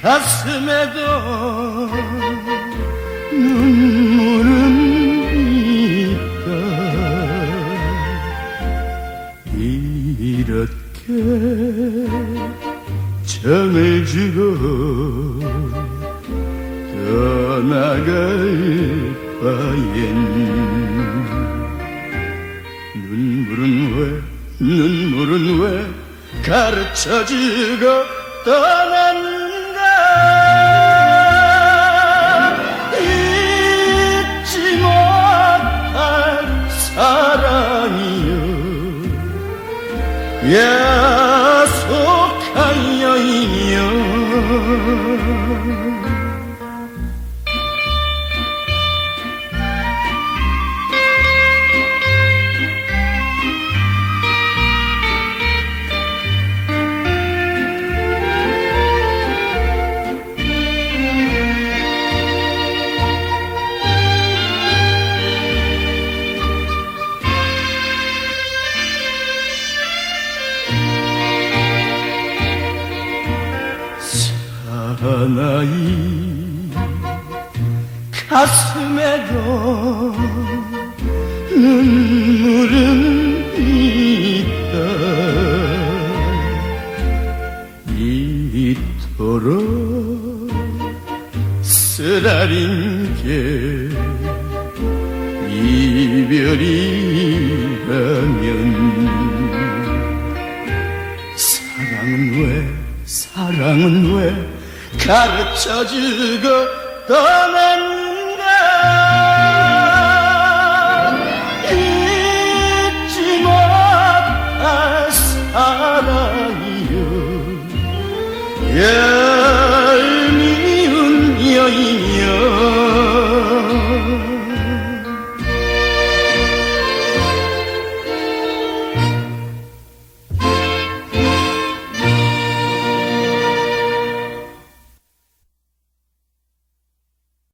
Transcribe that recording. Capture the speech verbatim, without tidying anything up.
가슴에도 눈물은 있다. 이렇게 정을 주고 떠나갈 바엔 눈물은 왜 눈물은 왜 가르쳐주고 떠났는가. 잊지 못할 사랑이여 야속한 여인이여. 사나이 가슴에도 눈물은 있다. 이토록 쓰라린 게 이별이라면 사랑은 왜 사랑은 왜 가르쳐주고 떠난